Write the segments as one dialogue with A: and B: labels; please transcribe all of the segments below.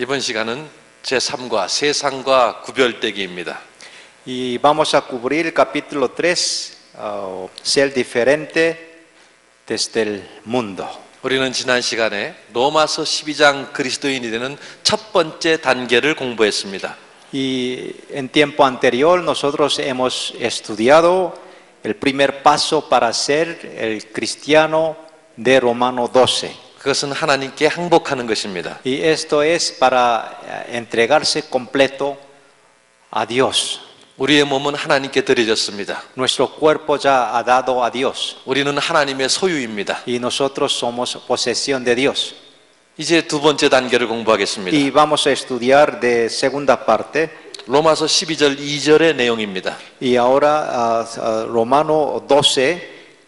A: 이번 시간은 제3과 세상과 구별되기입니다.
B: Y vamos a cubrir el capítulo 3, ser diferente desde el mundo.
A: 우리는 지난 시간에 로마서 12장 그리스도인이 되는 첫 번째 단계를 공부했습니다.
B: Y en tiempo anterior nosotros hemos estudiado el primer paso para ser el cristiano de Romano 12.
A: 그것은 하나님께 항복하는 것입니다.
B: Y esto es para entregarse completo a Dios.
A: 우리의 몸은 하나님께 드려졌습니다.
B: Nuestro cuerpo ya ha dado a Dios.
A: 우리는 하나님의 소유입니다.
B: Y nosotros somos posesión de Dios.
A: 이제 두 번째 단계를 공부하겠습니다.
B: Y vamos a estudiar de segunda parte.
A: 로마서 12절 2절의 내용입니다.
B: Y ahora Romano 12,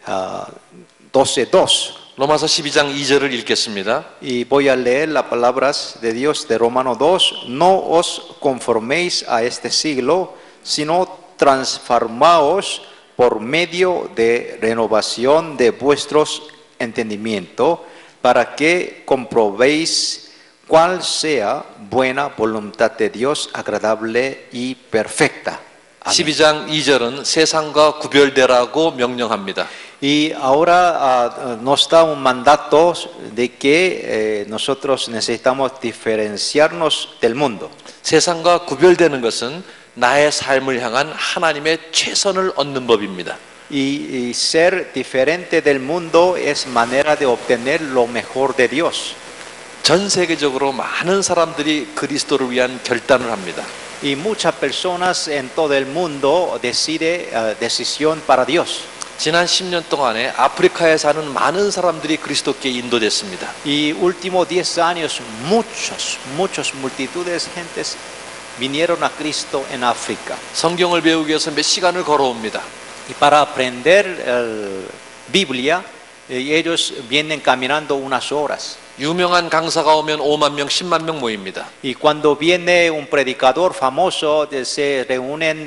B: 12:2.
A: 로마서 12장 2절을 읽겠습니다.
B: Y voy a leer las palabras de Dios de Romano 2. No os conforméis a este siglo, sino transformaos por medio de renovación de vuestros entendimientos, para que comprobéis cuál sea buena voluntad de Dios, agradable y perfecta. Amén.
A: 12장 2절은 세상과 구별되라고 명령합니다.
B: Y ahora nos da un mandato de que nosotros necesitamos diferenciarnos del mundo.
A: 세상과 구별되는 것은 나의 삶을 향한 하나님의 최선을 얻는 법입니다.
B: Y ser diferente del mundo es manera de obtener lo mejor de Dios.
A: 전 세계적으로 많은 사람들이 그리스도를 위한 결단을 합니다.
B: Y muchas personas en todo el mundo decisión para Dios.
A: 지난 10년 동안에 아프리카에 사는 많은 사람들이 그리스도께 인도됐습니다.
B: Y últimos 10 años muchas multitudes de gentes vinieron a Cristo en África.
A: 성경을 배우기 위해서 몇 시간을 걸어옵니다.
B: Y para aprender Biblia, ellos vienen caminando unas horas.
A: 유명한 강사가 오면 5만 명, 10만 명 모입니다.
B: Y cuando viene un predicador famoso, se reúnen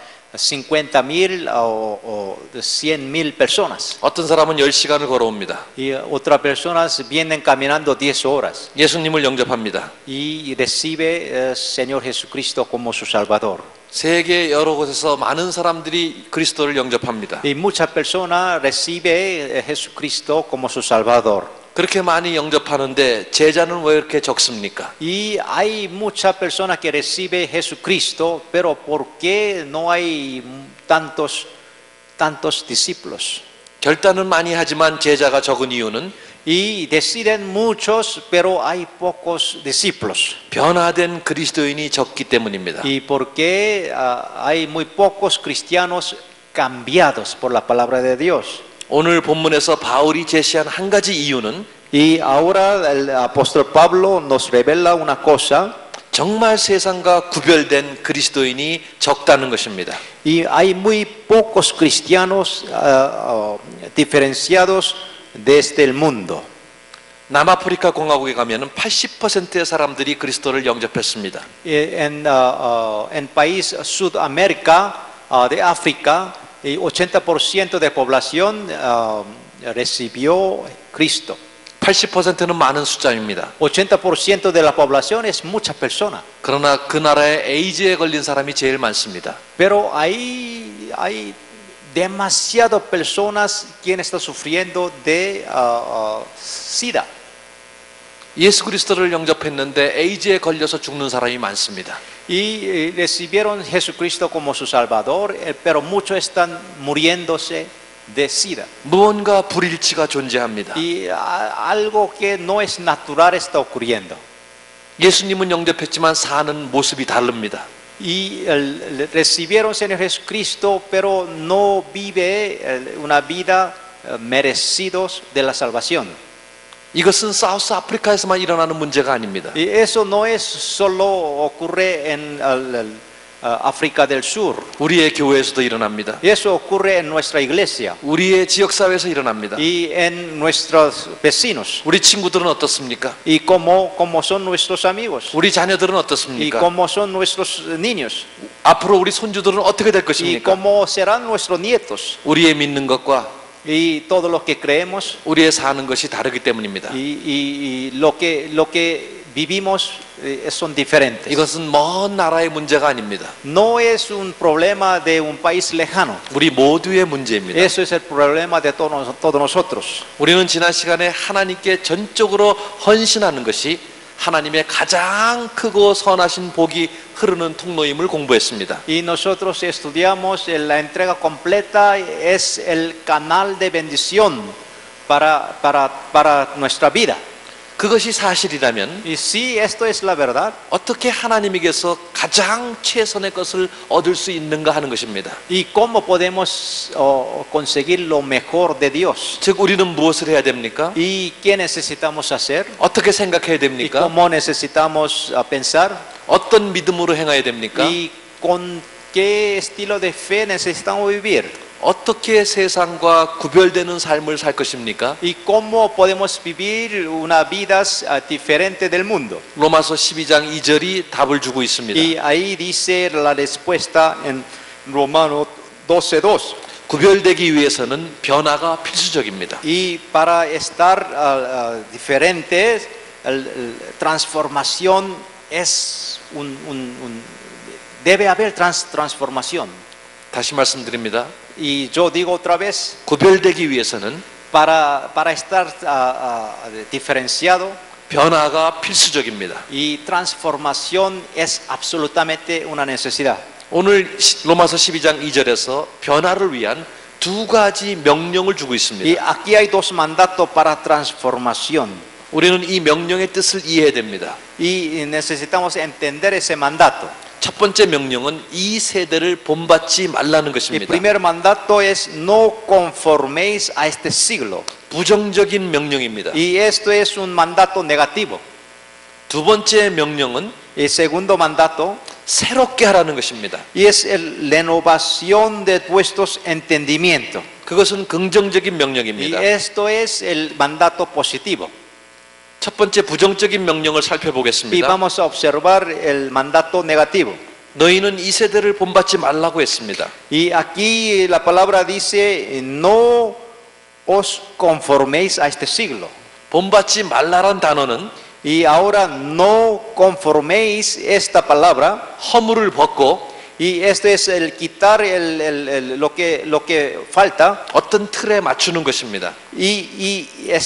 B: 50,000 o 100,000 personas.
A: 어떤 사람은 10시간을 걸어옵니다.
B: Y otras personas vienen caminando 10 horas.
A: 예수님을 영접합니다.
B: Y recibe Señor Jesucristo como su Salvador.
A: 세계 여러 곳에서 많은 사람들이 그리스도를 영접합니다.
B: Y muchas personas recibe Jesucristo como su Salvador.
A: 그렇게 많이 영접하는데 제자는 왜 이렇게 적습니까?
B: Y hay muchas personas que reciben Jesucristo, pero ¿por qué no hay tantos discípulos?
A: 결단은 많이 하지만 제자가 적은 이유는
B: Y deciden muchos, pero hay pocos discípulos.
A: 변화된 그리스도인이 적기 때문입니다.
B: Y porque hay muy pocos cristianos cambiados por la palabra de Dios.
A: 오늘 본문에서 바울이 제시한 한 가지 이유는
B: Y ahora el apóstol Pablo nos revela una cosa.
A: 정말 세상과 구별된 그리스도인이 적다는 것입니다.
B: Y hay muy pocos cristianos diferenciados desde el mundo.
A: 남아프리카 공화국에 가면은 80%의 사람들이 그리스도를 영접했습니다.
B: En país Sudamérica de África, 80% de población recibió Cristo.
A: 80%는 많은 숫자입니다.
B: 80% de la población es muchas personas.
A: 그러나 그 나라에 에이즈에 걸린 사람이 제일 많습니다.
B: Pero hay demasiadas personas quienes están sufriendo de SIDA.
A: 예수 그리스도를 영접했는데 에이즈에 걸려서 죽는 사람이 많습니다.
B: Y recibieron Jesucristo como su Salvador, pero muchos están muriéndose de SIDA.
A: 무언가 불일치가 존재합니다.
B: Y algo que no es natural está ocurriendo.
A: 예수님은 영접했지만 사는 모습이 다릅니다.
B: Y recibieron Señor Jesucristo, pero no vive una vida merecidos de la salvación.
A: 이것은 사우스 아프리카에서만 일어나는 문제가 아닙니다.
B: Y eso no es solo ocurre en África del Sur.
A: 우리의 교회에서도 일어납니다.
B: Eso ocurre en nuestra iglesia
A: 우리의 지역 사회에서 일어납니다.
B: y en nuestros vecinos.
A: 우리 친구들은 어떻습니까?
B: Y cómo son nuestros amigos.
A: 우리 자녀들은
B: Y
A: 어떻습니까?
B: cómo son nuestros niños.
A: 앞으로 우리 손주들은 어떻게 될
B: Y
A: 것입니까?
B: cómo serán nuestros nietos.
A: 우리의 믿는 것과
B: Y todo lo que creemos
A: 우리의 사는 것이 다르기 때문입니다.
B: y lo que vivimos son diferentes.
A: 이것은 먼 나라의 문제가 아닙니다.
B: No es un problema de un país lejano.
A: 우리 모두의 문제입니다.
B: Eso es el problema de todos nosotros.
A: 우리는 지난 시간에 하나님께 전적으로 헌신하는 것이 하나님의 가장 크고 선하신 복이 흐르는 통로임을 공부했습니다.
B: Y nosotros estudiamos la entrega completa es el canal de bendición para nuestra vida.
A: 그것이 사실이라면
B: Y si esto es la verdad,
A: 어떻게 하나님에게서 가장 최선의 것을 얻을 수 있는가 하는 것입니다.
B: ¿y cómo podemos conseguir lo mejor de Dios?
A: 즉 우리는 무엇을 해야 됩니까?
B: ¿Y qué necesitamos hacer?
A: 어떻게 생각해야
B: ¿Y
A: 됩니까?
B: cómo necesitamos pensar?
A: 어떤 믿음으로 행해야 됩니까?
B: ¿Y con qué estilo de fe necesitamos vivir?
A: 어떻게 세상과 구별되는 삶을 살 것입니까?
B: ¿Y cómo podemos vivir una vida diferente del mundo?
A: 로마서 12장 2절이 답을 주고 있습니다.
B: Y ahí dice la respuesta en Romanos 12:2.
A: 구별되기 위해서는 변화가 필수적입니다.
B: Y para estar diferentes, transformación es debe haber transformación.
A: 다시 말씀드립니다.
B: Y yo digo otra vez,
A: 구별되기 위해서는
B: para estar diferenciado,
A: 변화가 필수적입니다.
B: y transformación es absolutamente una necesidad.
A: 오늘 로마서 12장 2절에서 변화를 위한 두 가지 명령을 주고
B: Y
A: 있습니다.
B: aquí hay dos mandatos para transformación.
A: 우리는 이 명령의 뜻을 이해해야 됩니다.
B: Y necesitamos entender ese mandato.
A: 첫 번째 명령은 이 세대를 본받지 말라는
B: El
A: 것입니다.
B: primer mandato es no conforméis a este siglo.
A: 부정적인 명령입니다.
B: Y esto es un mandato negativo.
A: 두 번째 명령은
B: El segundo mandato
A: 새롭게 하라는 것입니다.
B: y es la renovación de vuestros entendimientos.
A: 그것은 긍정적인
B: Y
A: 명령입니다.
B: esto es el mandato positivo.
A: 첫 번째 부정적인 명령을
B: Y
A: 살펴보겠습니다.
B: vamos a observar el mandato negativo.
A: 너희는 이 세대를 본받지 말라고 했습니다.
B: Y aquí la palabra dice, no os conforméis a este siglo.
A: 본받지 말라란 단어는
B: Y ahora no conforméis esta palabra.
A: 허물을 벗고
B: Y esto es el quitar lo que falta
A: 어떤 틀에 맞추는 것입니다.
B: y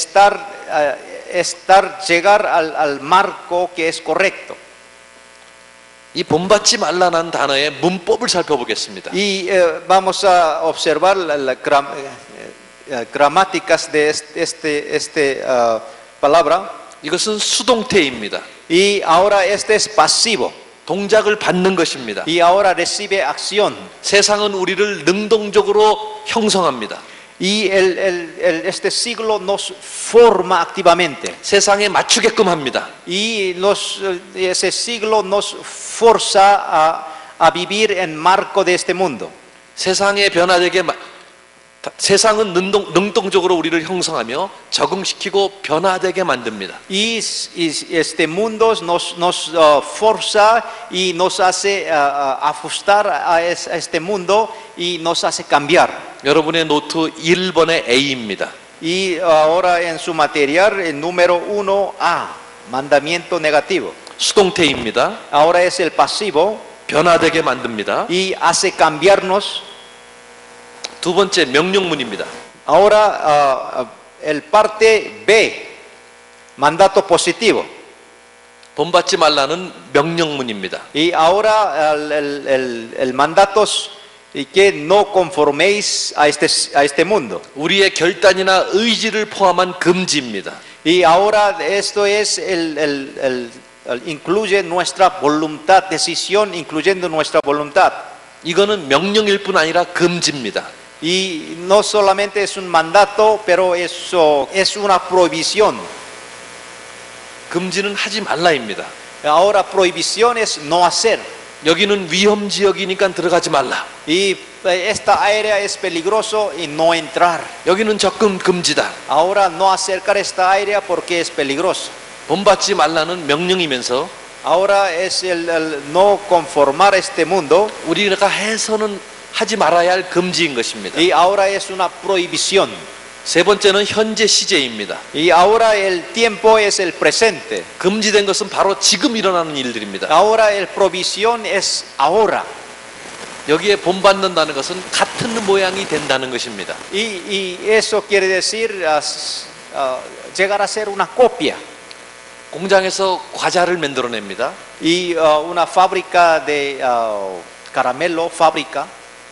B: llegar al marco que es correcto.
A: 이 본받지 말라는 단어의 문법을 살펴보겠습니다.
B: Y vamos a observar las gramáticas de esta palabra.
A: 이것은 수동태입니다.
B: Y ahora este es pasivo.
A: 동작을 받는 것입니다.
B: Y ahora recibe acción.
A: 세상은 우리를 능동적으로 형성합니다.
B: Y este siglo nos forma activamente.
A: 세상에 맞추게끔 합니다.
B: Y ese siglo nos forza a vivir en marco de este mundo.
A: 세상에 세상은 능동적으로 우리를 형성하며 적응시키고 변화되게 만듭니다.
B: Y este mundo nos forza y nos hace ajustar a este mundo y nos hace cambiar.
A: 여러분의 노트 1번의 A입니다.
B: Y ahora en su material el número 1A, mandamiento negativo.
A: 수동태입니다.
B: Ahora es el pasivo
A: 변화되게 만듭니다.
B: y hace cambiarnos.
A: 두 번째 명령문입니다.
B: Ahora el parte B, mandato positivo.
A: 본받지 말라는 명령문입니다.
B: Y ahora el mandato y que no conforméis a este mundo.
A: 우리의 결단이나 의지를 포함한 금지입니다.
B: Y ahora esto es incluye nuestra voluntad, decisión incluyendo nuestra voluntad.
A: 이거는 명령일 뿐 아니라 금지입니다.
B: Y no solamente es un mandato, pero eso es una prohibición.
A: 금지는 하지 말라입니다.
B: Ahora prohibición es no hacer.
A: 여기는 위험 지역이니까 들어가지 말라.
B: Y esta área es peligroso y no entrar.
A: 여기는 접근 금지다.
B: Ahora no acercar esta área porque es peligroso.
A: 본받지 말라는 명령이면서
B: Ahora es el no conformar este mundo
A: 우리가 해서는 하지 말아야 할 금지인 것입니다.
B: y ahora es una prohibición.
A: 세 번째는 현재 시제입니다.
B: Y ahora el tiempo es el presente.
A: 금지된 것은 바로 지금 일어나는 일들입니다.
B: Ahora el provisión es ahora.
A: 여기에 본받는다는 것은 같은 모양이 된다는 것입니다.
B: Y eso quiere decir llegar a ser una copia.
A: 공장에서 과자를 만들어냅니다.
B: Y una fábrica de caramelo, fábrica.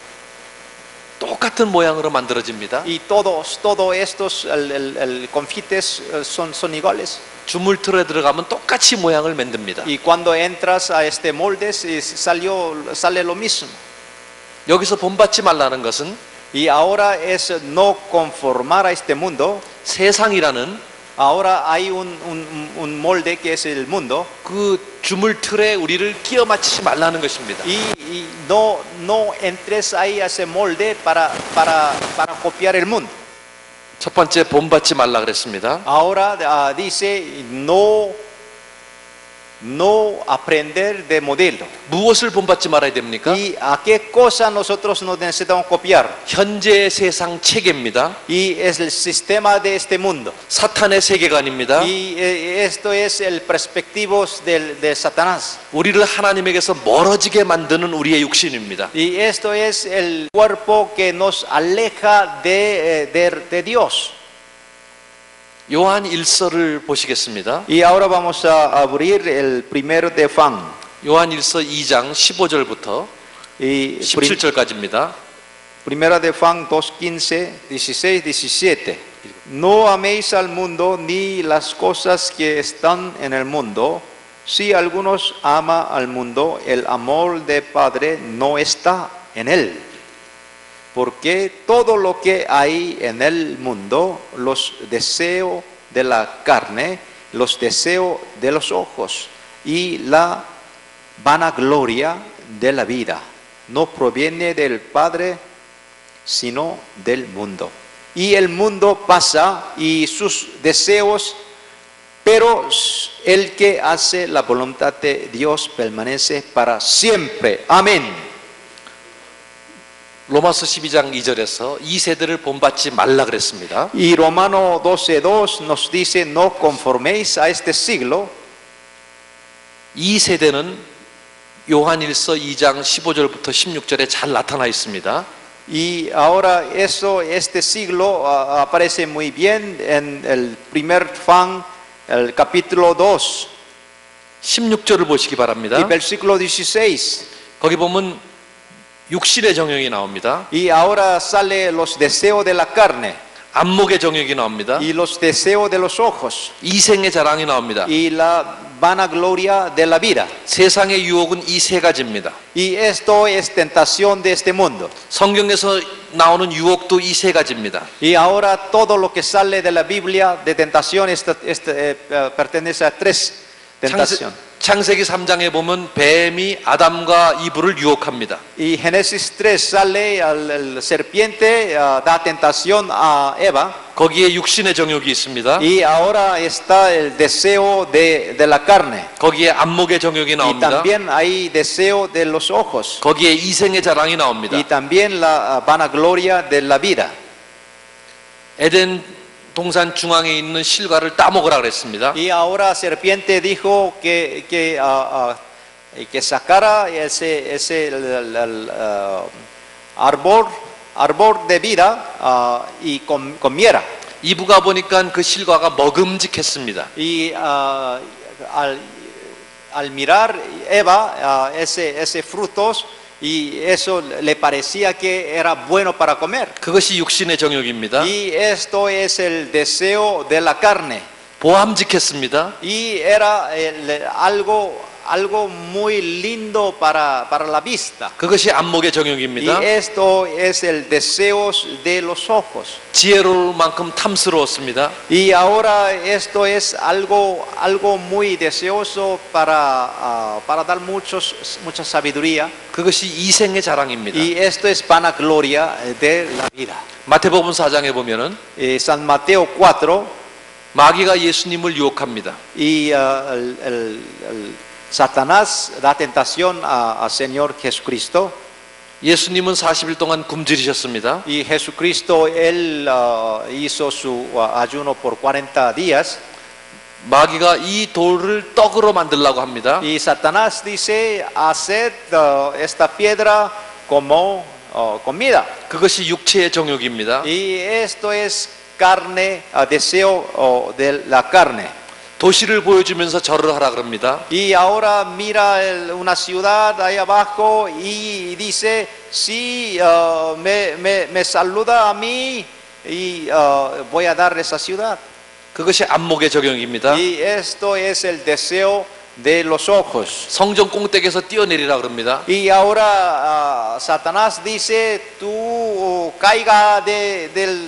A: 똑같은 모양으로 만들어집니다.
B: Y todos estos confites son iguales.
A: 주물틀에 들어가면 똑같이 모양을 만듭니다.
B: Y cuando entras a este molde sale lo mismo.
A: 여기서 본받지 말라는 것은
B: Y ahora es no conformar a este mundo.
A: 세상이라는
B: Ahora hay un molde que es el mundo.
A: 그 주물틀에 우리를 끼워 맞추지 말라는 것입니다.
B: Y no entres ahí a ese molde para copiar el mundo.
A: 첫 번째 본받지 말라 그랬습니다.
B: Ahora dice no aprender de modelo.
A: 무엇을 본받지 말아야 됩니까?
B: ¿Y a qué cosa nosotros nos necesitamos copiar?
A: 현재 세상 체계입니다.
B: Y es el sistema de este mundo.
A: 사탄의 세계관입니다.
B: Y esto es el perspectivo de Satanás.
A: 우리를 하나님에게서 멀어지게 만드는 우리의 육신입니다.
B: Y esto es el cuerpo que nos aleja de Dios.
A: 요한 1서를 보시겠습니다.
B: Y ahora vamos a abrir el primero de Juan.
A: 요한 1서 2장 15절부터
B: Y
A: 17절까지입니다.
B: primera de Juan 2:15, 16, 17. No améis al mundo ni las cosas que están en el mundo. Si algunos ama al mundo, el amor del Padre no está en él. Porque todo lo que hay en el mundo, los deseos de la carne, los deseos de los ojos y la vanagloria de la vida, no proviene del Padre, sino del mundo. Y el mundo pasa y sus deseos, pero el que hace la voluntad de Dios permanece para siempre. Amén.
A: 로마서 12장 2절에서 이 세대를 본받지 말라 그랬습니다.
B: Y Romano 12:2 nos dice no conforméis a este siglo.
A: 이 세대는 요한 1서 2장 15절부터 16절에 잘 나타나 있습니다.
B: Y ahora este siglo aparece muy bien en el primer Juan, el capítulo 2.
A: 16절을 보시기 바랍니다.
B: Y versículo 16.
A: 거기 보면 육신의 정욕이 나옵니다.
B: Y ahora sale los deseos de la carne.
A: 안목의 정욕이 나옵니다.
B: Y los deseos de los ojos.
A: 이생의 자랑이 나옵니다.
B: Y la vanagloria de la vida.
A: 세상의 유혹은 이 세 가지입니다.
B: Y esto es tentación de este mundo.
A: 성경에서 나오는 유혹도 이 세 가지입니다.
B: Y ahora todo lo que sale de la Biblia de tentación pertenece a tres tentaciones.
A: 창세기 3장에 보면 뱀이 아담과 이브를 유혹합니다.
B: Y Génesis 3 sale el serpiente da tentación a Eva.
A: 거기에 육신의 정욕이 있습니다.
B: Y ahora está el deseo de la carne.
A: 거기에 안목의 정욕이
B: Y
A: 나옵니다.
B: también hay deseo de los ojos.
A: 거기에 이생의 자랑이 나옵니다.
B: Y también la vanagloria de la vida.
A: 에덴 동산 중앙에 있는 실과를 따먹으라 그랬습니다.
B: Y ahora serpiente dijo que sacara ese árbol de vida y comiera.
A: 이브가 보니까 그 실과가 먹음직했습니다.
B: Y al mirar Eva ese frutos y eso le parecía que era bueno para comer.
A: 그것이 육신의 정욕입니다.
B: Y esto es el deseo de la carne.
A: 보암직했습니다.
B: Y era algo muy lindo para la vista.
A: 그것이 안목의
B: Y
A: 정욕입니다.
B: esto es el deseo de los ojos.
A: 지혜로울 만큼 탐스러웠습니다.
B: Y ahora esto es algo muy deseoso para dar mucha sabiduría.
A: 그것이 이생의 자랑입니다.
B: Y esto es vanagloria de la vida.
A: 마태복음 4장에 보면은
B: San Mateo 4
A: 마귀가 예수님을 유혹합니다.
B: y Satanás da tentación al Señor Jesucristo.
A: 예수님은 40일 동안 굶주리셨습니다.
B: Y Jesucristo, él hizo su ayuno por 40 días.
A: 마귀가 이 돌을 떡으로 만들려고 합니다.
B: Y Satanás dice, haced esta piedra como comida.
A: 그것이 육체의 정욕입니다.
B: Y esto es carne, deseo de la carne.
A: 도시를 보여주면서 절을 하라 그럽니다.
B: Y ahora mira una ciudad ahí abajo y dice, si me saluda a mí y voy a dar esa ciudad.
A: 그것이 안목의 정욕입니다.
B: Y esto es el deseo de los ojos.
A: 성전 꼭대기에서 뛰어내리라 그럽니다.
B: Y ahora Satanás dice, tú caiga de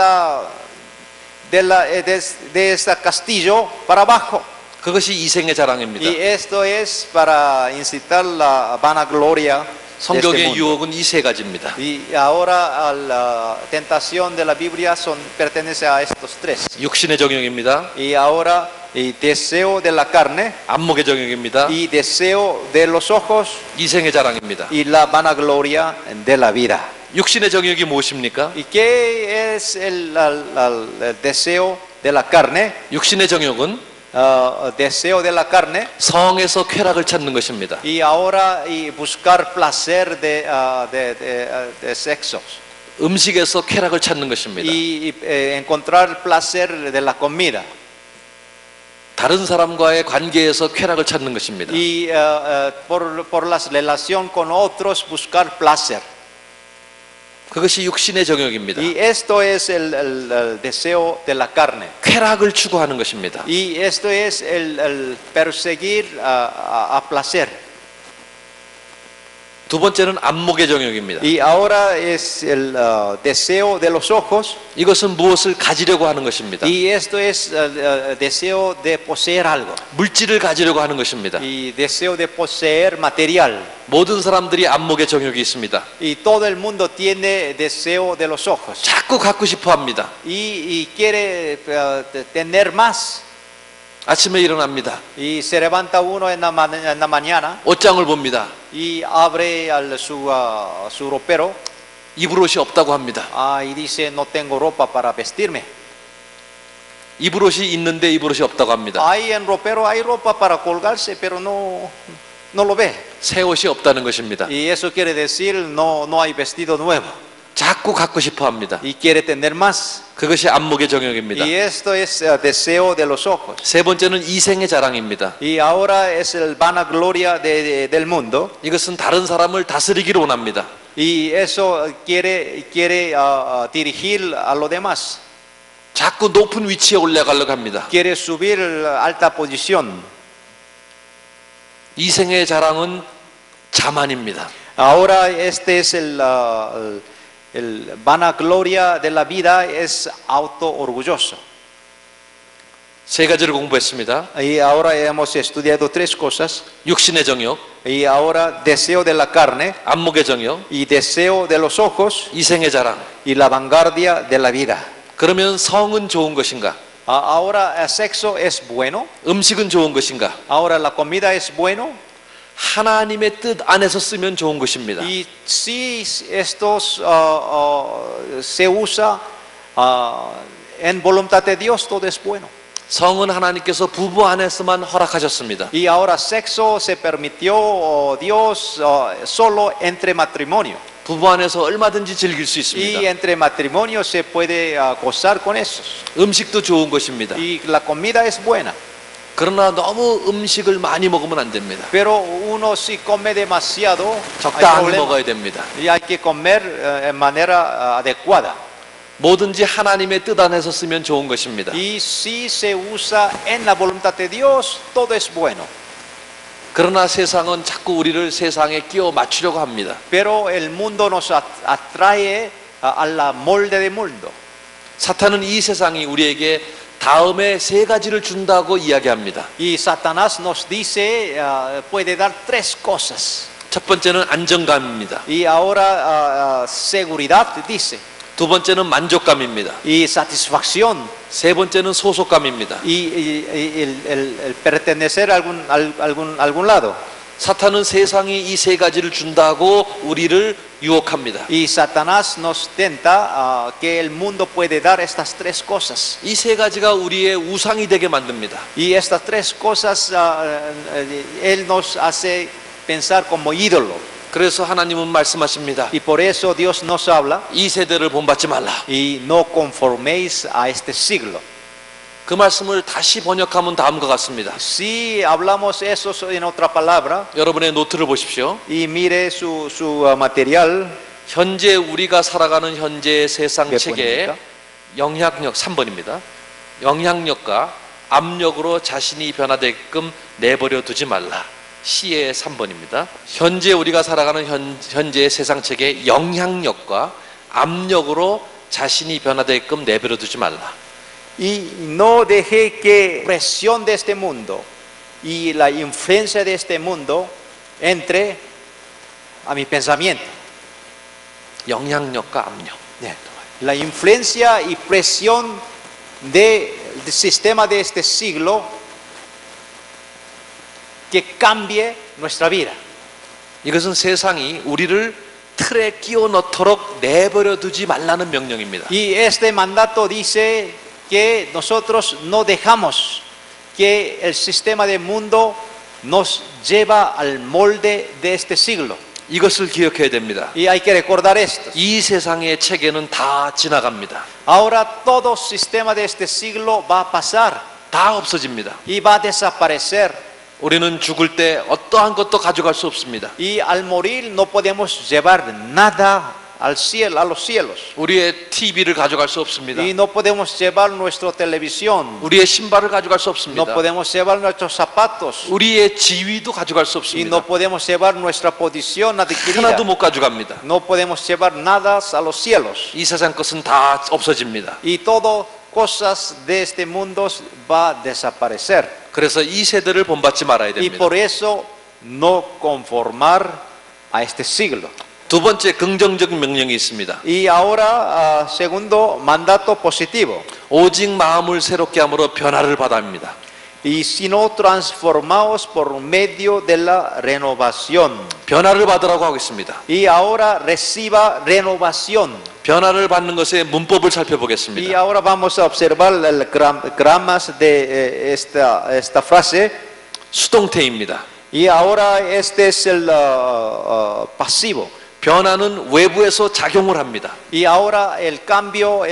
B: este castillo para abajo.
A: 그것이 이생의 자랑입니다.
B: Y esto es para incitar la vanagloria de este
A: 성경의
B: mundo.
A: 유혹은 이 세 가지입니다.
B: Y ahora a la tentación de la Biblia pertenece a estos tres.
A: 육신의 정욕입니다.
B: Y ahora y deseo de la carne
A: 안목의 정욕입니다.
B: y deseo de los ojos
A: 이생의 자랑입니다.
B: y la vanagloria de la vida.
A: 육신의 정욕이 무엇입니까?
B: ¿Y qué es el deseo de la carne?
A: 육신의 정욕은
B: Deseo de la carne
A: 성에서 쾌락을 찾는 것입니다.
B: y ahora y buscar placer de sexos
A: 음식에서 쾌락을 찾는 것입니다.
B: y encontrar placer de la comida
A: 다른 사람과의 관계에서 쾌락을 찾는 것입니다.
B: y por la relación con otros buscar placer.
A: 그것이 육신의 정욕입니다.
B: Y esto es el deseo de la carne.
A: 쾌락을 추구하는 것입니다.
B: Y esto es el perseguir a placer.
A: 두 번째는 안목의 정욕입니다.
B: Y ahora es el deseo de los ojos.
A: 이것은 무엇을 가지려고 하는 것입니다.
B: Y esto es el deseo de poseer algo.
A: 물질을 가지려고 하는 것입니다.
B: Y deseo de poseer material.
A: 모든 사람들이 안목의 정욕이 있습니다.
B: Y todo el mundo tiene deseo de los ojos.
A: 자꾸 갖고 싶어 합니다.
B: Y quiere tener más.
A: 아침에 일어납니다.
B: Y se levanta uno en la mañana
A: 옷장을 봅니다.
B: y abre su ropero
A: 입을 옷이 없다고 합니다.
B: y dice, no tengo ropa para vestirme.
A: 입을 옷이 있는데 입을 옷이 없다고 합니다.
B: Hay en ropero, hay ropa para colgarse, pero no lo ve.
A: 새 옷이 없다는 것입니다.
B: Y eso quiere decir, no hay vestido nuevo.
A: 자꾸 갖고 싶어 합니다.
B: Y quiere tener más.
A: 그것이 안목의 정욕입니다.
B: Y esto es deseo de los ojos.
A: 세 번째는 이생의 자랑입니다.
B: Y ahora es el vanagloria del mundo.
A: 이것은 다른 사람을 다스리기를 원합니다.
B: Y eso quiere dirigir a los demás.
A: 자꾸 높은 위치에 올라가려고 합니다.
B: Quiere subir alta posición.
A: 이생의 자랑은 자만입니다.
B: Ahora este es el vanagloria de la vida, es auto-orgulloso.
A: 세 가지를 공부했습니다.
B: Y ahora hemos estudiado tres cosas.
A: 육신의 정욕,
B: Y ahora deseo de la carne
A: 안목의 정욕,
B: y deseo de los ojos
A: 이생의 자랑.
B: y la vanguardia de la vida.
A: 그러면 성은 좋은 것인가?
B: Ahora el sexo es bueno.
A: 음식은 좋은 것인가?
B: Ahora la comida es bueno.
A: 하나님의 뜻 안에서 쓰면 좋은 것입니다.
B: Y si estos se usa en voluntad de Dios, todo es bueno.
A: 성은 하나님께서 부부 안에서만 허락하셨습니다.
B: Y ahora sexo se permitió Dios solo entre matrimonio.
A: 부부 안에서 얼마든지 즐길 수
B: Y
A: 있습니다.
B: entre matrimonio se puede gozar con eso.
A: 음식도 좋은 것입니다.
B: Y la comida es buena.
A: 그러나 너무 음식을 많이 먹으면 안 됩니다.
B: Pero uno si come demasiado, hay
A: 적당히
B: problema.
A: 먹어야 됩니다.
B: Y hay que comer en manera adecuada.
A: 뭐든지 하나님의 뜻 안에서 쓰면 좋은 것입니다.
B: Y si se usa en la voluntad de Dios, todo es bueno.
A: 그러나 세상은 자꾸 우리를 세상에 끼워 맞추려고 합니다.
B: Pero el mundo nos atrae a la molde del mundo.
A: 사탄은 이 세상이 우리에게 다음에 세 가지를 준다고 이야기합니다.
B: Y Satanás nos dice, puede dar tres cosas.
A: 첫 번째는 안정감입니다.
B: Y ahora seguridad dice.
A: 두 번째는 만족감입니다.
B: Y satisfacción.
A: 세 번째는 소속감입니다.
B: Y el pertenecer a algún lado.
A: 사탄은 세상이 이 세 가지를 준다고 우리를 유혹합니다.
B: Y Satanás nos tenta que el mundo puede dar estas tres cosas.
A: 이 세 가지가 우리의 우상이 되게 만듭니다.
B: Y estas tres cosas Él nos hace pensar como ídolo.
A: 그래서 하나님은 말씀하십니다.
B: Y por eso Dios nos habla
A: 이 세대를 본받지 말라.
B: y no conforméis a este siglo.
A: 그 말씀을 다시 번역하면 다음과 같습니다.
B: Si hablamos eso en otra palabra
A: 여러분의 노트를 보십시오.
B: y mire su material,
A: 현재 우리가 살아가는 현재 세상
B: 몇
A: 체계의
B: 번입니까?
A: 영향력 3번입니다. 영향력과 압력으로 자신이 변화되게끔 내버려 두지 말라. C의 3번입니다. 현재 우리가 살아가는 현재의 세상 체계의 영향력과 압력으로 자신이 변화되게끔 내버려 두지 말라.
B: y no deje que presión de este mundo y la influencia de este mundo entre a mi pensamiento.
A: 영향력과 압력.
B: La influencia y presión del sistema de este siglo que cambie nuestra vida.
A: 이것은 세상이 우리를 틀에 끼워 넣도록 내버려 두지 말라는 명령입니다.
B: Y este mandato dice que nosotros no dejamos que el sistema del mundo nos lleva al molde de este siglo.
A: 이것을 기억해야 됩니다.
B: Y hay que recordar esto.
A: 이 세상의 체계는 다 지나갑니다.
B: Ahora todo sistema de este siglo va a pasar
A: 다 없어집니다.
B: y va a desaparecer.
A: 우리는 죽을 때 어떠한 것도 가져갈 수 없습니다.
B: Y al morir no podemos llevar nada al cielo, a los cielos.
A: 우리의 TV를 가져갈 수 없습니다.
B: Y no podemos llevar nuestra televisión.
A: 우리의 신발을 가져갈 수
B: No
A: 없습니다.
B: podemos llevar nuestros zapatos.
A: 우리의 지위도 가져갈 수
B: Y no
A: 없습니다.
B: podemos llevar nuestra posición adquirida.
A: 하나도 못 가져갑니다.
B: No podemos llevar nada a los cielos.
A: 이 세상 것은 다 없어집니다.
B: Y todo cosas de este mundo va a desaparecer.
A: 그래서 이 세대를 본받지 말아야
B: Y
A: 됩니다.
B: por eso no conformar a este siglo.
A: 두 번째 긍정적인 명령이 있습니다.
B: Y ahora, segundo mandato positivo.
A: 오직 마음을 새롭게 함으로 변화를 받아합니다.
B: Y si no transformaos por medio de la renovación.
A: 변화를 받으라고 하고 있습니다.
B: Y ahora reciba renovación.
A: 변화를 받는 것의 문법을
B: Y
A: 살펴보겠습니다.
B: ahora vamos a observar el gramas de esta frase.
A: 수동태입니다.
B: Y ahora este es el pasivo.
A: 변화는 외부에서 작용을 합니다.
B: Y ahora el cambio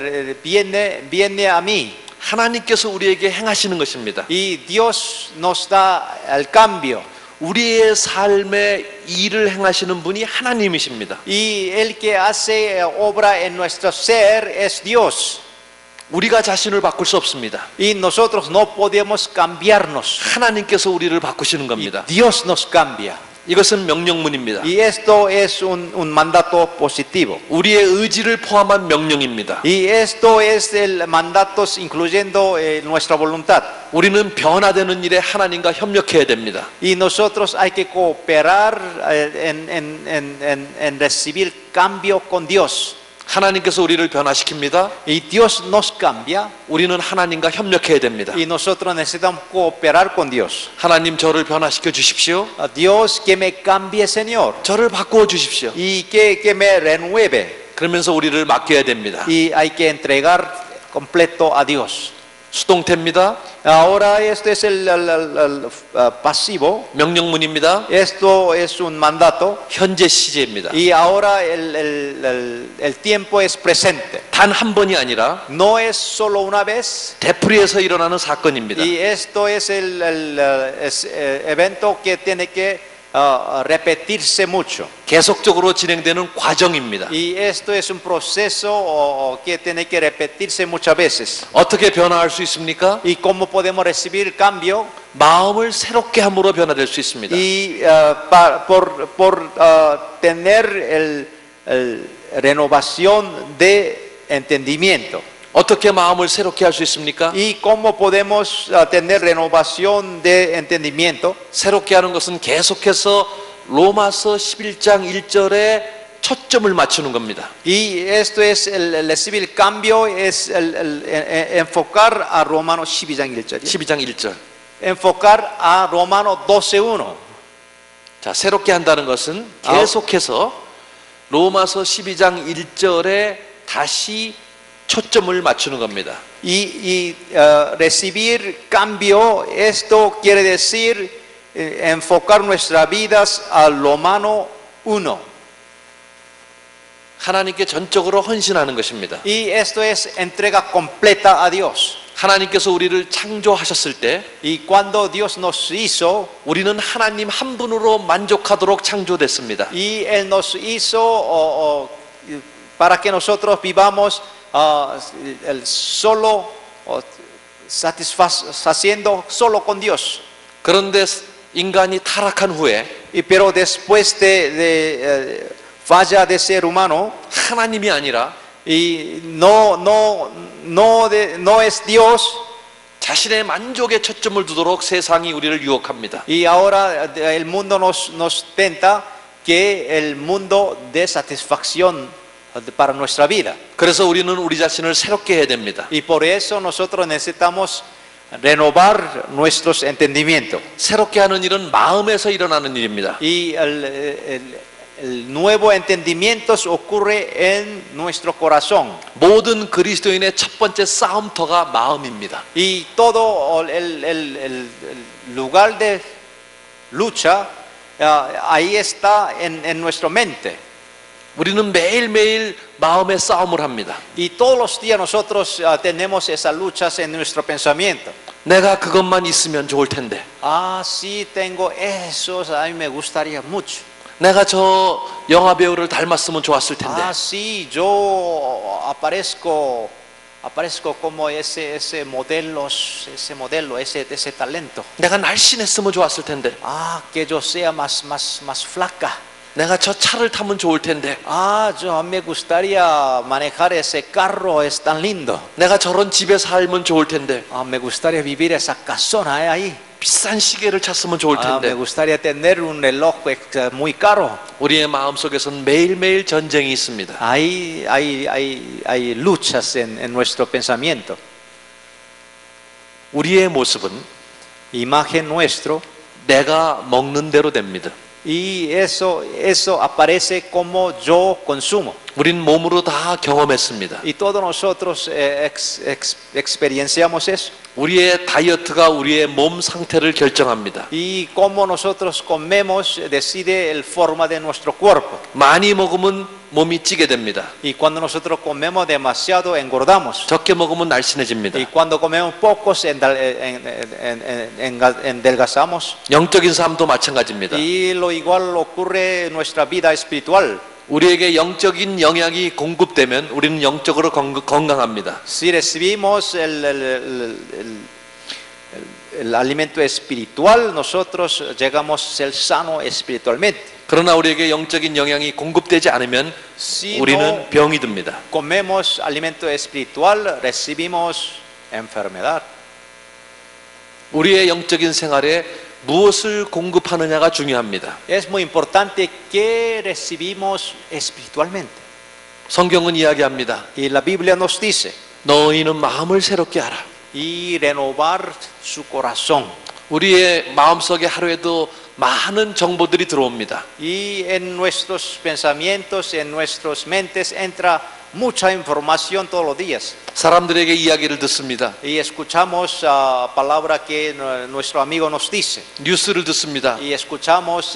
B: viene a mí.
A: 하나님께서 우리에게 행하시는 것입니다.
B: Y Dios nos da el cambio.
A: 우리의 삶에 일을 행하시는 분이 하나님이십니다.
B: Y el que hace obra en nuestro ser es Dios.
A: 우리가 자신을 바꿀 수 없습니다.
B: Y nosotros no podemos cambiarnos.
A: 하나님께서 우리를 바꾸시는
B: Y
A: 겁니다.
B: Dios nos cambia.
A: 이것은 명령문입니다.
B: Y esto es un mandato positivo.
A: 우리의 의지를 포함한 명령입니다.
B: Y esto es el mandato incluyendo nuestra voluntad.
A: 우리는 변화되는 일에 하나님과 협력해야 됩니다.
B: Y nosotros hay que cooperar en recibir cambio con Dios.
A: 하나님께서 우리를 변화시킵니다.
B: Y Dios nos cambia
A: 우리는 하나님과 협력해야 됩니다.
B: y nosotros necesitamos cooperar con Dios.
A: 하나님 저를 변화시켜 주십시오.
B: Dios que me cambie, Señor.
A: 저를 바꾸어 주십시오.
B: Y que me renueve.
A: 그러면서 우리를 맡겨야 됩니다.
B: Y hay que entregar completo a Dios.
A: 수동태입니다.
B: Ahora este es el pasivo.
A: 명령문입니다.
B: Esto es un mandato.
A: 현재 시제입니다.
B: Y ahora el tiempo es presente.
A: 단 한 번이 아니라
B: No es solo una vez.
A: 되풀이에서 일어나는 사건입니다.
B: Y esto es el evento que tiene que repetirse mucho.
A: 계속적으로 진행되는 과정입니다.
B: Y esto es un proceso que tiene que repetirse muchas veces.
A: 어떻게 변화할 수 있습니까?
B: ¿Y cómo podemos recibir cambio?
A: 마음을 새롭게 함으로 변화될 수 있습니다.
B: Y por tener renovación de entendimiento.
A: 어떻게 마음을 새롭게 할 수 있습니까?
B: ¿Y cómo podemos tener renovación de entendimiento?
A: 새롭게 하는 것은 계속해서 로마서 11장 1절에 초점을 맞추는 겁니다.
B: Y esto es el recibir cambio, es el enfocar a Romanos 12장 1절.
A: 12장 1절.
B: Enfocar a Romanos 12:1.
A: 자, 새롭게 한다는 것은 계속해서 로마서 12장 1절에 다시 초점을 맞추는 겁니다.
B: Recibir cambio, esto quiere decir enfocar nuestras vidas a lo humano uno.
A: 하나님께 전적으로 헌신하는 것입니다.
B: Y esto es entrega completa a Dios.
A: 하나님께서 우리를 창조하셨을 때
B: Y cuando Dios nos hizo,
A: 우리는 하나님 한 분으로 만족하도록 창조됐습니다.
B: y Él nos hizo para que nosotros vivamos el solo, satisfaciendo solo con Dios.
A: 그런데 인간이 타락한 후에
B: Pero después de falla de ser humano,
A: 하나님이 아니라
B: y no es Dios,
A: 자신의 만족에 초점을 두도록 세상이 우리를 유혹합니다.
B: y ahora el mundo nos tenta que el mundo dé satisfacción para nuestra vida.
A: 그래서 우리는 우리 자신을 새롭게 해야 됩니다.
B: Y por eso nosotros necesitamos renovar nuestros entendimientos.
A: 새롭게 하는 일은 마음에서 일어나는 일입니다.
B: Y el nuevo entendimiento ocurre en nuestro corazón.
A: 모든 그리스도인의 첫 번째 싸움터가 마음입니다.
B: Y todo el lugar de lucha ahí está en nuestra mente.
A: 우리는 매일매일 마음의 싸움을 합니다.
B: Y todos los días nosotros tenemos esas luchas en nuestro pensamiento.
A: 내가 그것만 있으면 좋을 텐데.
B: Ah, sí, tengo esos, a mí me gustaría mucho.
A: 내가 저 영화 배우를 닮았으면 좋았을 텐데.
B: Ah, sí, yo aparezco como ese modelo, ese talento.
A: 내가 날씬했으면 좋았을 텐데.
B: Ah, que yo sea más flaca.
A: 내가 저 차를 타면 좋을 텐데.
B: Ah, yo me gustaría manejar ese carro, es tan lindo.
A: 내가 저런 집에 살면 좋을 텐데.
B: Ah, me gustaría vivir esa casona ahí.
A: 비싼 시계를 찼으면 좋을
B: Ah, me
A: 텐데.
B: gustaría tener un reloj muy caro.
A: 우리의 마음속에서는 매일매일 전쟁이 있습니다.
B: Hay luchas en nuestro pensamiento.
A: 우리의 모습은
B: Imagen nuestro.
A: 내가 먹는 대로 됩니다.
B: Y eso aparece como yo consumo.
A: 우린 몸으로 다 경험했습니다.
B: Y todos nosotros experienciamos eso.
A: 우리의 다이어트가 우리의 몸 상태를 결정합니다.
B: Y como nosotros comemos decide el forma de nuestro cuerpo.
A: 많이 먹으면 몸이 찌게 됩니다.
B: Y cuando nosotros comemos demasiado engordamos.
A: 적게 먹으면 날씬해집니다.
B: Y cuando comemos pocos endelgazamos.
A: 영적인 삶도 마찬가지입니다.
B: Y lo igual ocurre en nuestra vida espiritual.
A: 우리에게 영적인 영양이 공급되면 우리는 영적으로 건강합니다.
B: Si recibimos el alimento espiritual, nosotros llegamos a ser sanos espiritualmente.
A: 그러나 우리에게 영적인 영양이 공급되지 않으면
B: Si
A: 우리는
B: no
A: 병이 듭니다.
B: comemos alimento espiritual, recibimos enfermedad.
A: 우리의 영적인 생활에 무엇을 공급하느냐가 중요합니다.
B: Es muy importante que recibimos espiritualmente.
A: 성경은 이야기합니다.
B: Y la Biblia nos dice,
A: 너희는 마음을 새롭게 하라.
B: y renovar su corazón.
A: 우리의 마음속에 하루에도 많은 정보들이 들어옵니다.
B: Y en nuestros pensamientos, en nuestras mentes entra mucha información todos los días.
A: 사람들에게 이야기를 듣습니다.
B: Y escuchamos palabra que nuestro amigo nos dice.
A: 뉴스를 듣습니다.
B: Y escuchamos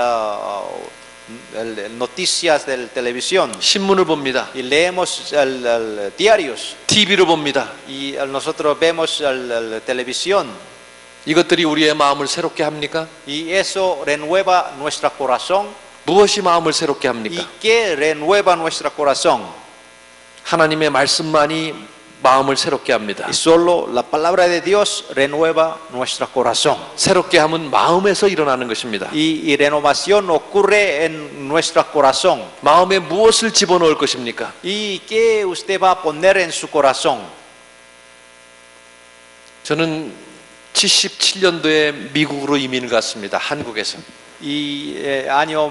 B: noticias de televisión.
A: 신문을 봅니다.
B: Y leemos diarios.
A: TV를 봅니다.
B: Y nosotros vemos televisión.
A: 이것들이 우리의 마음을 새롭게 합니까?
B: Y eso renueva nuestro corazón.
A: 무엇이 마음을 새롭게
B: ¿Y
A: 합니까?
B: qué renueva nuestro corazón?
A: 하나님의 말씀만이 마음을 새롭게 합니다.
B: Y solo la palabra de Dios renueva nuestro corazón.
A: 새롭게 하면 마음에서 일어나는 것입니다.
B: Y renovación ocurre en nuestro corazón.
A: 마음에 무엇을 집어넣을 것입니까?
B: ¿Y qué usted va a poner en su corazón?
A: 저는 77년도에 미국으로 이민을 갔습니다. 한국에서.
B: Y año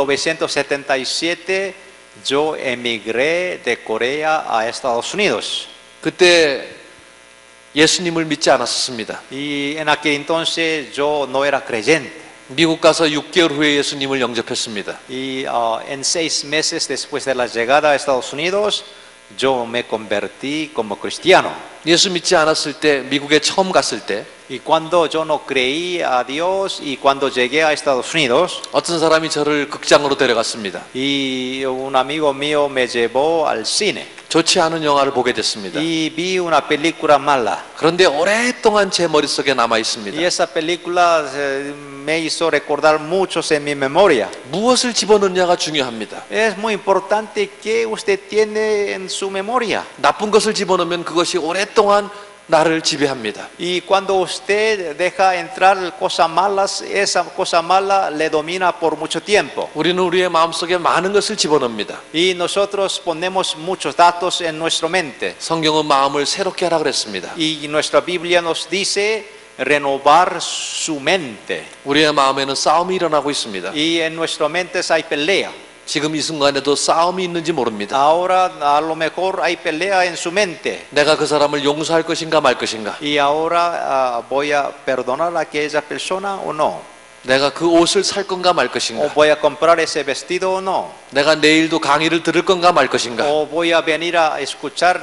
B: 1977 yo emigré de Corea a Estados Unidos.
A: 그때 예수님을 믿지 않았습니다.
B: Y en aquel entonces yo no era creyente.
A: 미국 가서 6개월 후에 예수님을 영접했습니다.
B: Y en 6 meses después de la llegada a Estados Unidos, yo me convertí como cristiano.
A: 예수 믿지 않았을 때, 미국에 처음 갔을 때
B: Y cuando yo no creí a Dios y cuando llegué a Estados Unidos,
A: 어떤 사람이 저를 극장으로 데려갔습니다.
B: y un amigo mío me llevó al cine
A: 좋지 않은 영화를 보게 됐습니다.
B: y vi una película mala.
A: 그런데 오랫동안 제 머릿속에 남아 있습니다.
B: Y esa película me hizo recordar muchos en mi memoria.
A: 무엇을 집어넣느냐가 중요합니다.
B: Es muy importante que usted tiene en su memoria.
A: 나쁜 것을 집어넣으면 그것이 오랫동안 나를 지배합니다.
B: Y cuando usted deja entrar cosas malas, esa cosa mala le domina por mucho tiempo.
A: 우리는 우리의 마음속에 많은 것을 집어넣습니다.
B: Y nosotros ponemos muchos datos en nuestra mente.
A: 성경은 마음을 새롭게 하라 그랬습니다.
B: Y nuestra Biblia nos dice renovar su mente.
A: 우리의 마음에는 싸움이 일어나고 있습니다.
B: Y en nuestras mentes hay pelea.
A: 지금 이 순간에도 싸움이 있는지 모릅니다.
B: Ahora a lo mejor hay pelea en su mente.
A: 내가 그 사람을 용서할 것인가 말 것인가?
B: Y ahora voy a perdonar a aquella persona o no.
A: 내가 그 옷을 살 건가 말
B: O
A: 것인가?
B: voy a comprar ese vestido o no.
A: 내가 내일도 강의를 들을 건가 말 것인가?
B: O voy a venir a escuchar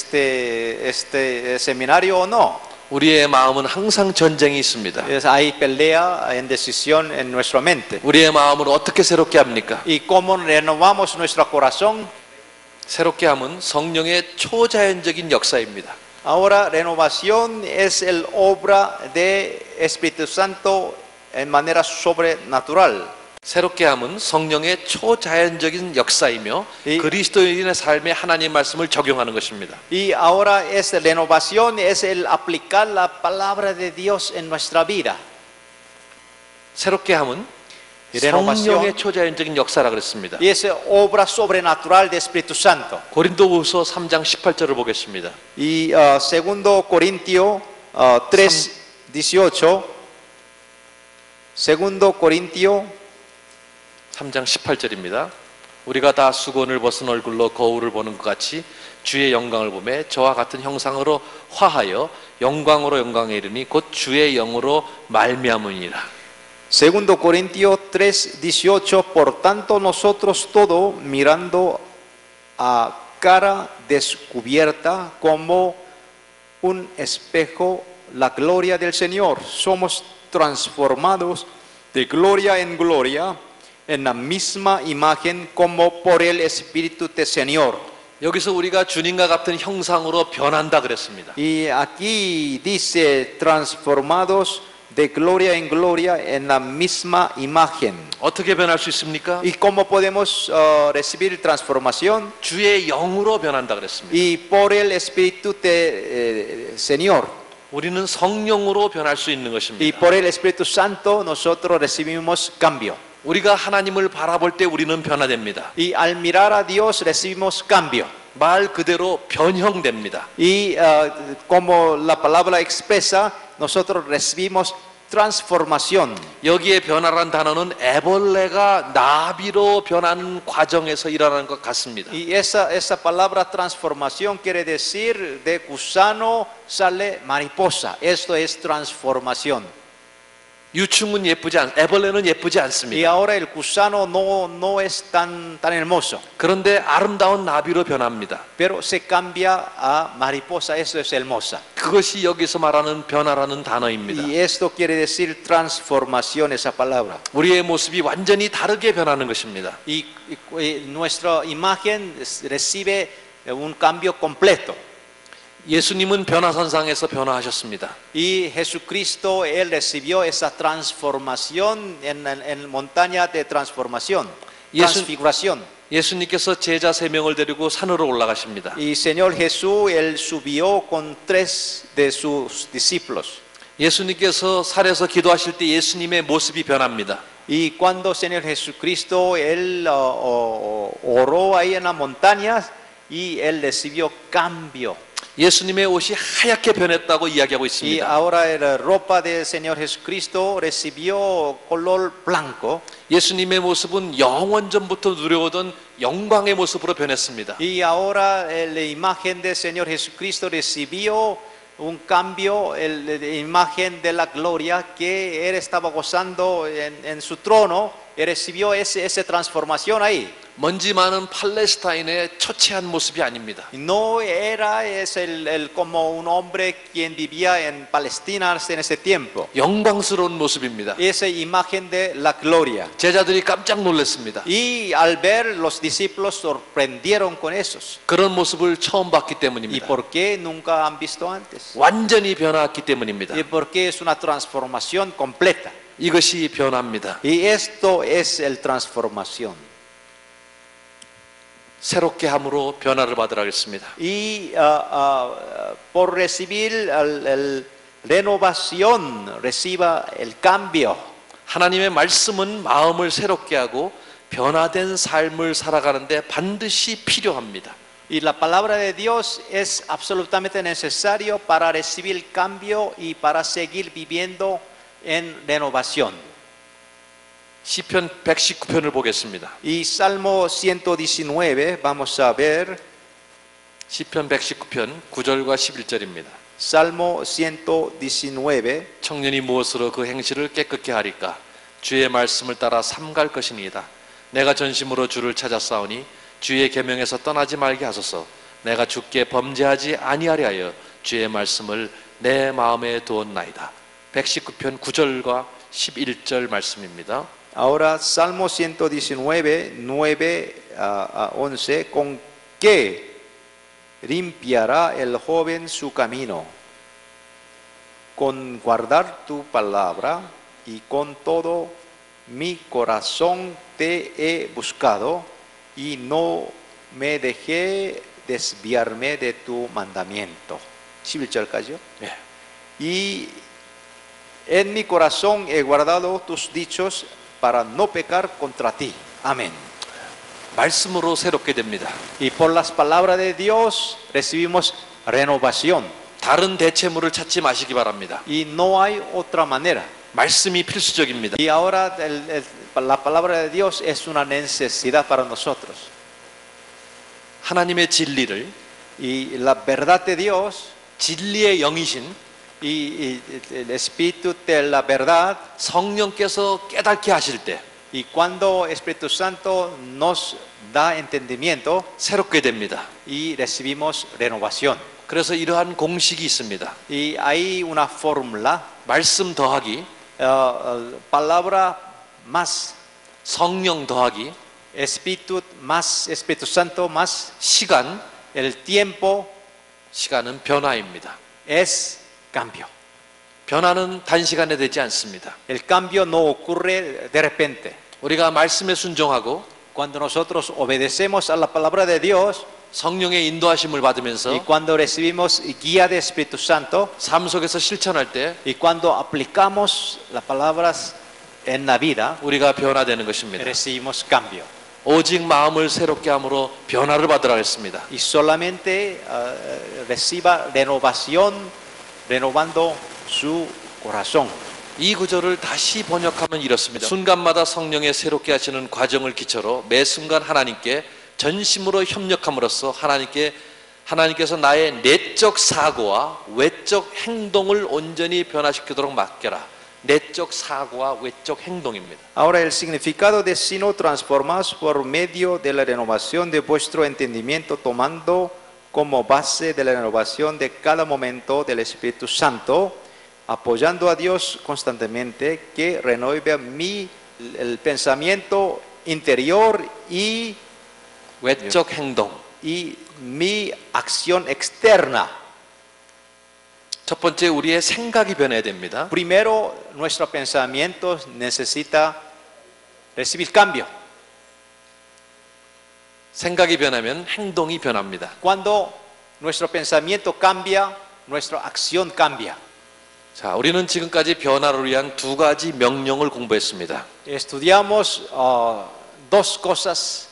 B: este seminario o no.
A: 우리의 마음은 항상 전쟁이 있습니다.
B: Hay pelea en decisión en nuestra mente.
A: 우리의 마음을 어떻게 새롭게 합니까?
B: ¿Y cómo renovamos nuestro corazón?
A: 새롭게 함은 성령의 초자연적인 역사입니다.
B: Ahora, renovación es el obra de Espíritu Santo en manera sobrenatural.
A: 새롭게 함은 성령의 초자연적인 역사이며
B: 이-
A: 그리스도인의 삶에 하나님 말씀을 적용하는 것입니다.
B: Y ahora es renovación, es el aplicar la palabra de Dios en nuestra vida.
A: 새롭게 함은
B: 이 renovación-
A: 성령의 초자연적인 역사라 그랬습니다.
B: Y es obra sobrenatural de Espíritu Santo.
A: 고린도후서 3장 18절을 보겠습니다.
B: Y segundo Corintio 3:18. Segundo Corintio
A: 3장 18절입니다. 우리가 다 수건을 벗은 얼굴로 거울을 보는 것 같이 주의 영광을 보매 저와 같은 형상으로 화하여 영광으로 영광에 이르니 곧 주의 영으로 말미암으니라.
B: Segundo Corintios 3:18, por tanto nosotros todo mirando a cara descubierta como un espejo la gloria del Señor, somos transformados de gloria en gloria en la misma imagen como por el Espíritu del Señor.
A: 여기서 우리가 주님과 같은 형상으로 변한다 그랬습니다.
B: Y aquí dice transformados de gloria en gloria en la misma imagen.
A: 어떻게 변할 수 있습니까?
B: ¿Y cómo podemos recibir transformación?
A: 주의 영으로 변한다 그랬습니다.
B: Y por el Espíritu del Señor.
A: 우리는 성령으로 변할 수 있는
B: Y
A: 것입니다.
B: por el Espíritu Santo nosotros recibimos cambio.
A: 우리가 하나님을 바라볼 때 우리는 변화됩니다.
B: Y al mirar a Dios recibimos cambio.
A: 말 그대로 변형됩니다.
B: Y como la palabra expresa, nosotros recibimos transformación.
A: 여기에 변화란 단어는 애벌레가 나비로 변하는 과정에서 일어나는 것 같습니다.
B: Y esa palabra transformación quiere decir de gusano sale mariposa. Esto es transformación.
A: 유충은 애벌레는 예쁘지
B: Y
A: 않습니다.
B: ahora el gusano no es tan hermoso,
A: 그런데 아름다운 나비로 변합니다.
B: pero se cambia a mariposa. Eso es hermosa.
A: 그것이 여기서 말하는 변화라는 단어입니다.
B: Y esto quiere decir transformación, esa palabra.
A: 우리의 모습이 완전히 다르게 변하는 것입니다.
B: Y nuestra imagen recibe un cambio completo.
A: 예수님은 변화선상에서 변화하셨습니다.
B: Y Jesucristo, Él recibió esa transformación en montaña de transformación, transfiguración.
A: 예수님께서 제자 3명을 데리고 산으로 올라가십니다.
B: Y Señor Jesús, Él subió con 3 de sus discípulos.
A: 예수님께서 산에서 기도하실 때 예수님의 모습이 변합니다.
B: Y cuando Señor Jesucristo, Él oró ahí en la montaña y Él recibió cambio.
A: 예수님의 옷이 하얗게 변했다고 이야기하고
B: Y
A: 있습니다.
B: ahora la ropa del Señor Jesucristo recibió color blanco.
A: 예수님의 모습은 영원 전부터 누려오던 영광의 모습으로 변했습니다.
B: Y ahora la imagen del Señor Jesucristo recibió un cambio, la imagen de la gloria que él estaba gozando en su trono, él recibió esa transformación ahí.
A: 먼지 많은 팔레스타인의 처치한 모습이 아닙니다.
B: No era como un hombre quien vivía en Palestina en ese tiempo.
A: 영광스러운 모습입니다.
B: Esa imagen de la gloria.
A: 제자들이 깜짝 놀랐습니다.
B: Y al ver, los discípulos sorprendieron con esos.
A: 그런 모습을 처음 봤기
B: ¿Y
A: 때문입니다.
B: por qué nunca han visto antes?
A: 완전히 변화했기 때문입니다.
B: Y porque es una transformación completa.
A: 이것이 변화입니다.
B: Y esto es el transformación.
A: 새롭게 함으로 변화를 받으라 하겠습니다.
B: Y por recibir renovación, reciba el cambio.
A: 하나님의 말씀은 마음을 새롭게 하고 변화된 삶을 살아가는데 반드시 필요합니다.
B: Y la palabra de Dios es absolutamente necesario para recibir el cambio y para seguir viviendo en renovación.
A: 시편 119편을 보겠습니다.
B: Y Salmo 119, vamos a ver.
A: 시편 119편 9절과 11절입니다.
B: Salmo 119.
A: 청년이 무엇으로 그 행실을 깨끗게 하리까? 주의 말씀을 따라 삼갈 것이니이다. 내가 전심으로 주를 찾아 싸우니 주의 계명에서 떠나지 말게 하소서. 내가 주께 범죄하지 아니하려 하여 주의 말씀을 내 마음에 두었나이다. 119편 9절과 11절 말씀입니다.
B: Ahora Salmo 119, 9 a 11. ¿Con qué limpiará el joven su camino? Con guardar tu palabra, y con todo mi corazón te he buscado, y no me dejé desviarme de tu mandamiento. 11절까지요?
A: 예.
B: Y en mi corazón he guardado tus dichos para no pecar contra ti. Amén.
A: 말씀으로 새롭게 됩니다.
B: Y por las palabras de Dios recibimos renovación.
A: 다른 대체물을 찾지 마시기 바랍니다.
B: Y no hay otra manera.
A: 말씀이 필수적입니다.
B: Y ahora la palabra de Dios es una necesidad para nosotros.
A: 하나님의 진리를
B: Y la verdad de Dios
A: 진리의 영이신
B: y el Espíritu de la verdad,
A: 성령께서 깨닫게 하실 때
B: y cuando el Espíritu Santo nos da entendimiento
A: 새롭게 됩니다.
B: y recibimos renovación.
A: 그래서 이러한 공식이 있습니다.
B: Y hay una fórmula,
A: 말씀 더하기,
B: palabra más
A: 성령 더하기,
B: Espíritu más Espíritu Santo más
A: 시간,
B: el tiempo
A: 시간은 변화입니다.
B: es cambio.
A: 변화는 단시간에 되지 않습니다.
B: El cambio no ocurre de repente.
A: 우리가 말씀에 순종하고
B: Cuando nosotros obedecemos a la palabra de Dios
A: 성령의 인도하심을
B: y
A: 받으면서
B: cuando recibimos guía de Espíritu Santo
A: 삶 속에서 실천할 때
B: y cuando aplicamos las palabras en la vida,
A: 우리가 변화되는 것입니다.
B: recibimos cambio.
A: 오직 마음을 새롭게 함으로 변화를 받으라 했습니다.
B: Y solamente reciba renovación, renovando su corazón.
A: 이 구절을 다시 번역하면 이렇습니다. 순간마다 성령의 새롭게 하시는 과정을 기초로 매 순간 하나님께 전심으로 협력함으로써 하나님께서 나의 내적 사고와 외적 행동을 온전히 변화시키도록 맡겨라. 내적 사고와 외적 행동입니다.
B: Ahora el significado de sino transformados por medio de la renovación de vuestro entendimiento, tomando como base de la renovación de cada momento del Espíritu Santo, apoyando a Dios constantemente, que renueve el pensamiento interior y
A: 외적 행동.
B: mi acción externa.
A: 첫 번째 우리의 생각이 변해야 됩니다.
B: Primero, nuestro pensamiento necesita recibir cambio.
A: 생각이 변하면 행동이 변합니다.
B: Cuando nuestro pensamiento cambia, nuestra acción cambia.
A: 자, 우리는 지금까지 변화를 위한 두 가지 명령을 공부했습니다.
B: Estudiamos dos cosas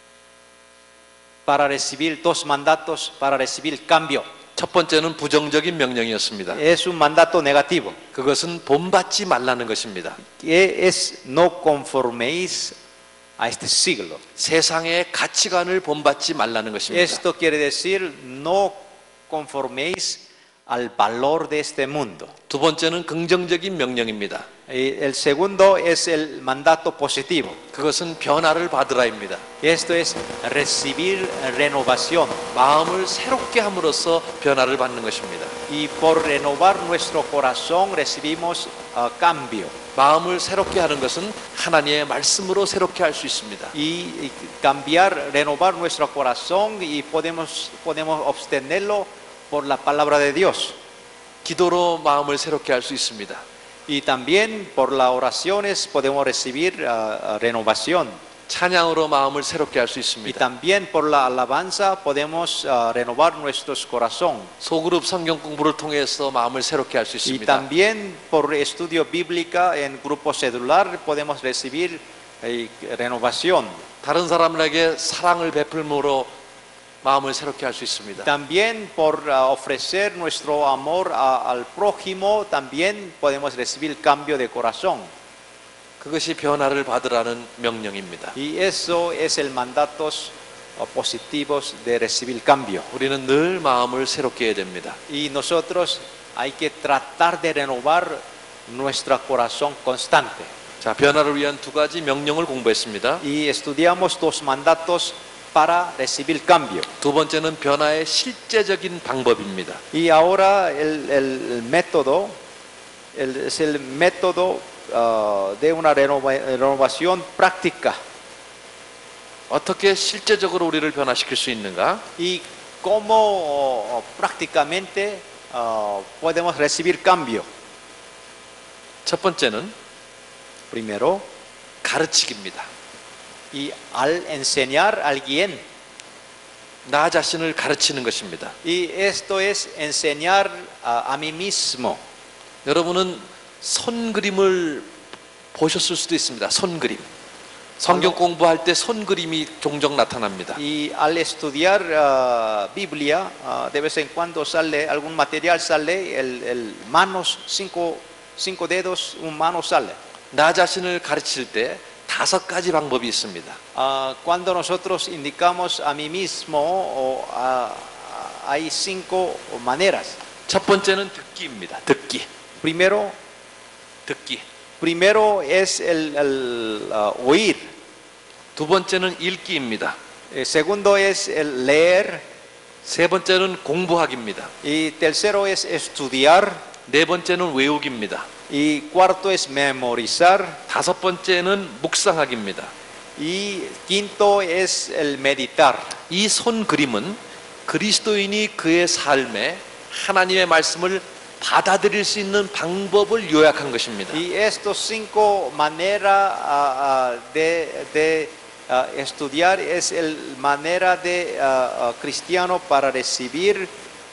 B: para recibir, dos mandatos para recibir cambio.
A: 첫 번째는 부정적인 명령이었습니다.
B: Es un mandato negativo,
A: 그것은 본받지 말라는 것입니다.
B: que es no conforméis a este siglo.
A: 세상의 가치관을 본받지 말라는 것입니다.
B: Esto quiere decir no conforméis al valor de este mundo.
A: 두 번째는 긍정적인 명령입니다.
B: Y el segundo es el mandato positivo.
A: 그것은 변화를 받으라입니다.
B: Y esto es recibir renovación.
A: 마음을 새롭게 함으로써 변화를 받는 것입니다.
B: Y por renovar nuestro corazón recibimos cambio.
A: 마음을 새롭게 하는 것은 하나님의 말씀으로 새롭게 할 수 있습니다.
B: Y cambiar, renovar nuestro corazón y podemos obtenerlo por la palabra de Dios.
A: 기도로 마음을 새롭게 할 수 있습니다.
B: Y también por las oraciones podemos recibir renovación.
A: 찬양으로 마음을 새롭게 할 수
B: Y
A: 있습니다.
B: también por la alabanza podemos renovar nuestros corazones.
A: 소그룹 성경 공부를 통해서 마음을 새롭게 할 수
B: Y
A: 있습니다.
B: también por estudio bíblica en grupo celular podemos recibir renovación.
A: 다른 사람에게 사랑을 베풀므로 마음을 새롭게 할 수 있습니다.
B: También por ofrecer nuestro amor al prójimo también podemos recibir cambio de corazón.
A: 그것이 변화를 받으라는 명령입니다.
B: Y eso es el mandatos positivos de recibir cambio.
A: 우리는 늘 마음을 새롭게 해야 됩니다.
B: Y nosotros hay que tratar de renovar nuestro corazón constante.
A: 자, 변화를 위한 두 가지 명령을 공부했습니다.
B: Y estudiamos dos mandatos para recibir cambio.
A: 두 번째는 변화의 실제적인 방법입니다.
B: Y ahora el método es el método de una renovación práctica.
A: 어떻게 실제적으로 우리를 변화시킬 수 있는가?
B: Y cómo prácticamente podemos recibir cambio.
A: 첫 번째는
B: Primero,
A: 가르치기입니다.
B: y al enseñar a alguien.
A: 나 자신을 가르치는 것입니다.
B: Y esto es enseñar a mí mismo.
A: 여러분은 손그림을 보셨을 수도 있습니다. 손그림. 성경 공부할 때 손그림이 종종 나타납니다.
B: Y al estudiar Biblia, de vez en cuando sale algún material, sale el manos, cinco dedos, un mano sale.
A: 나 자신을 가르칠 때 5가지 방법이 있습니다.
B: Cuando nosotros indicamos a mí mismo, hay 5 maneras.
A: 첫 번째는 듣기입니다. 듣기.
B: Primero es el oír.
A: 두 번째는 읽기입니다.
B: Segundo es el leer.
A: 세 번째는 공부하기입니다.
B: Y tercero es estudiar.
A: 네 번째는 외우기입니다.
B: Y cuarto es memorizar.
A: 다섯 번째는 묵상하기입니다.
B: Y quinto es el meditar.
A: 이 손그림은 그리스도인이 그의 삶에 하나님의 말씀을 받아들일 수 있는 방법을 요약한 것입니다.
B: Y estos 5 maneras de estudiar es el manera de cristiano para recibir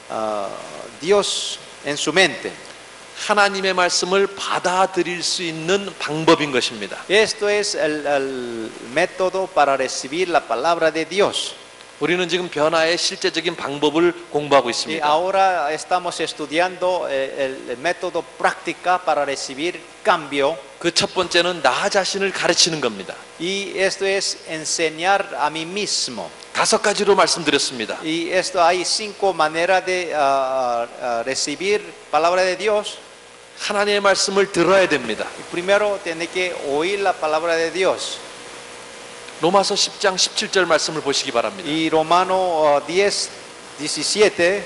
B: Dios en su mente.
A: 하나님의 말씀을 받아들일 수 있는 방법인 것입니다.
B: Esto es el método para recibir la palabra de Dios.
A: 우리는 지금 변화의 실제적인 방법을 공부하고
B: Y
A: 있습니다.
B: ahora estamos estudiando el método práctica para recibir cambio.
A: 그 첫 번째는 나 자신을 가르치는 겁니다.
B: Y esto es enseñar a mí mismo.
A: 5가지로 말씀드렸습니다.
B: Y esto hay 5 maneras de recibir palabra de Dios.
A: 하나님의 말씀을 들어야 됩니다.
B: Y primero tiene que oír la palabra de Dios.
A: 로마서 10장 17절 말씀을 보시기 바랍니다.
B: Y Romano 10, 17.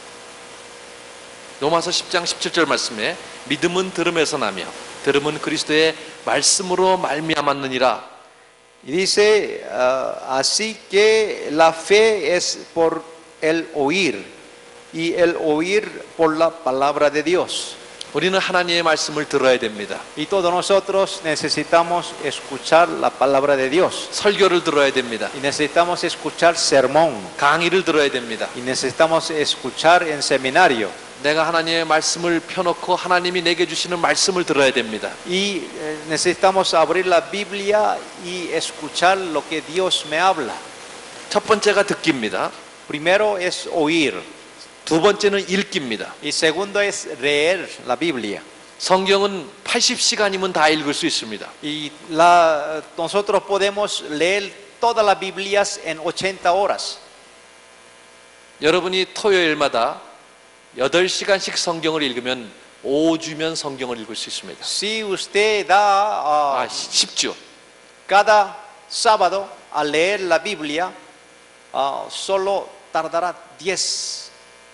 A: 로마서 10장 17절 말씀에 믿음은 들음에서 나며 들음은 그리스도의 말씀으로 말미암았느니라.
B: Y dice, así que la fe es por el oír y el oír por la palabra de Dios.
A: 우리는 하나님의 말씀을 들어야 됩니다.
B: Y todos nosotros necesitamos escuchar la palabra de Dios.
A: 설교를 들어야 됩니다.
B: Y necesitamos escuchar sermón.
A: 강의를 들어야 됩니다.
B: Y necesitamos escuchar en seminario.
A: 내가 하나님의 말씀을 펴놓고 하나님이 내게 주시는 말씀을 들어야 됩니다.
B: Y necesitamos abrir la Biblia y escuchar lo que Dios me habla.
A: 첫 번째가 듣기입니다.
B: Primero es oír.
A: 두 번째는 읽기입니다.
B: Y segundo es leer la Biblia.
A: 성경은 80시간이면 다 읽을 수 있습니다.
B: Y nosotros podemos leer todas las Biblias en 80 horas.
A: 여러분이 토요일마다 8시간씩 성경을 읽으면 5주면 성경을 읽을 수 있습니다.
B: Si usted da
A: 10주.
B: cada sábado a leer la Biblia, solo tardará 10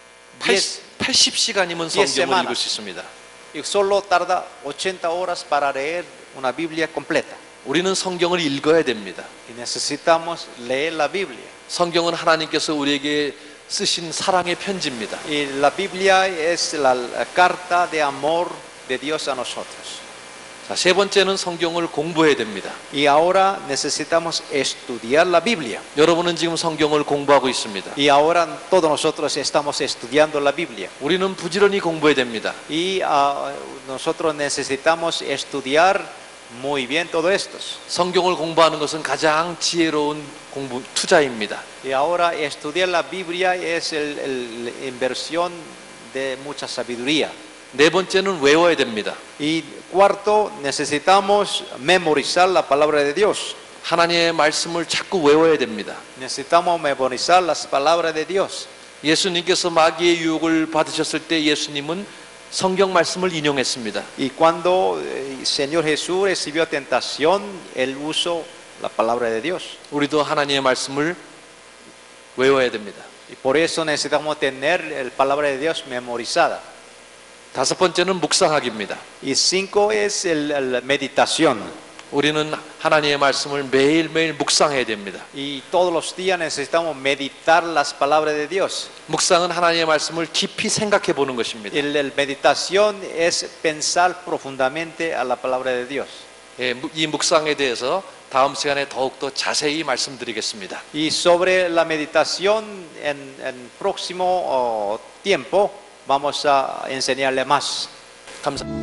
A: 80시간이면
B: 10
A: 성경을 읽을 수 있습니다.
B: y solo tarda 80 horas para leer una Biblia completa.
A: 우리는 성경을 읽어야 됩니다.
B: Y necesitamos leer la Biblia.
A: 성경은 하나님께서 우리에게 쓰신 사랑의 편지입니다.
B: Y la Biblia es la carta de amor de Dios a nosotros.
A: 자, 세 번째는 성경을 공부해야 됩니다.
B: Y ahora necesitamos estudiar la Biblia.
A: 여러분은 지금 성경을 공부하고 있습니다.
B: Y ahora todos nosotros estamos estudiando la Biblia.
A: 우리는 부지런히 공부해야 됩니다.
B: Y nosotros necesitamos estudiar muy bien todo esto.
A: 성경을 공부하는 것은 가장 지혜로운 공부 투자입니다.
B: Y ahora estudiar la Biblia es la inversión de mucha sabiduría.
A: 네 번째는 외워야 됩니다.
B: Y cuarto, necesitamos memorizar la palabra de Dios.
A: 하나님의 말씀을 자꾸 외워야 됩니다.
B: Necesitamos memorizar las palabras de Dios.
A: 예수님께서 마귀의 유혹을 받으셨을 때 예수님은 성경 말씀을 인용했습니다.
B: Y cuando el Señor Jesús recibió tentación, Él usó la palabra de Dios.
A: 우리도 하나님의 말씀을 외워야 됩니다.
B: Y por eso necesitamos tener la palabra de Dios memorizada.
A: 다섯 번째는 묵상하기입니다.
B: Y cinco es la meditación.
A: 우리는 하나님의 말씀을 매일매일 묵상해야 됩니다.
B: Y todos los días necesitamos meditar las palabras de Dios.
A: 묵상은 하나님의 말씀을 깊이 생각해 보는 것입니다.
B: Y la meditación es pensar profundamente a la palabra de Dios.
A: 예, 이 묵상에 대해서 다음 시간에 더욱더 자세히 말씀드리겠습니다.
B: Y sobre la meditación en próximo tiempo vamos a enseñarle más.
A: 감사합니다.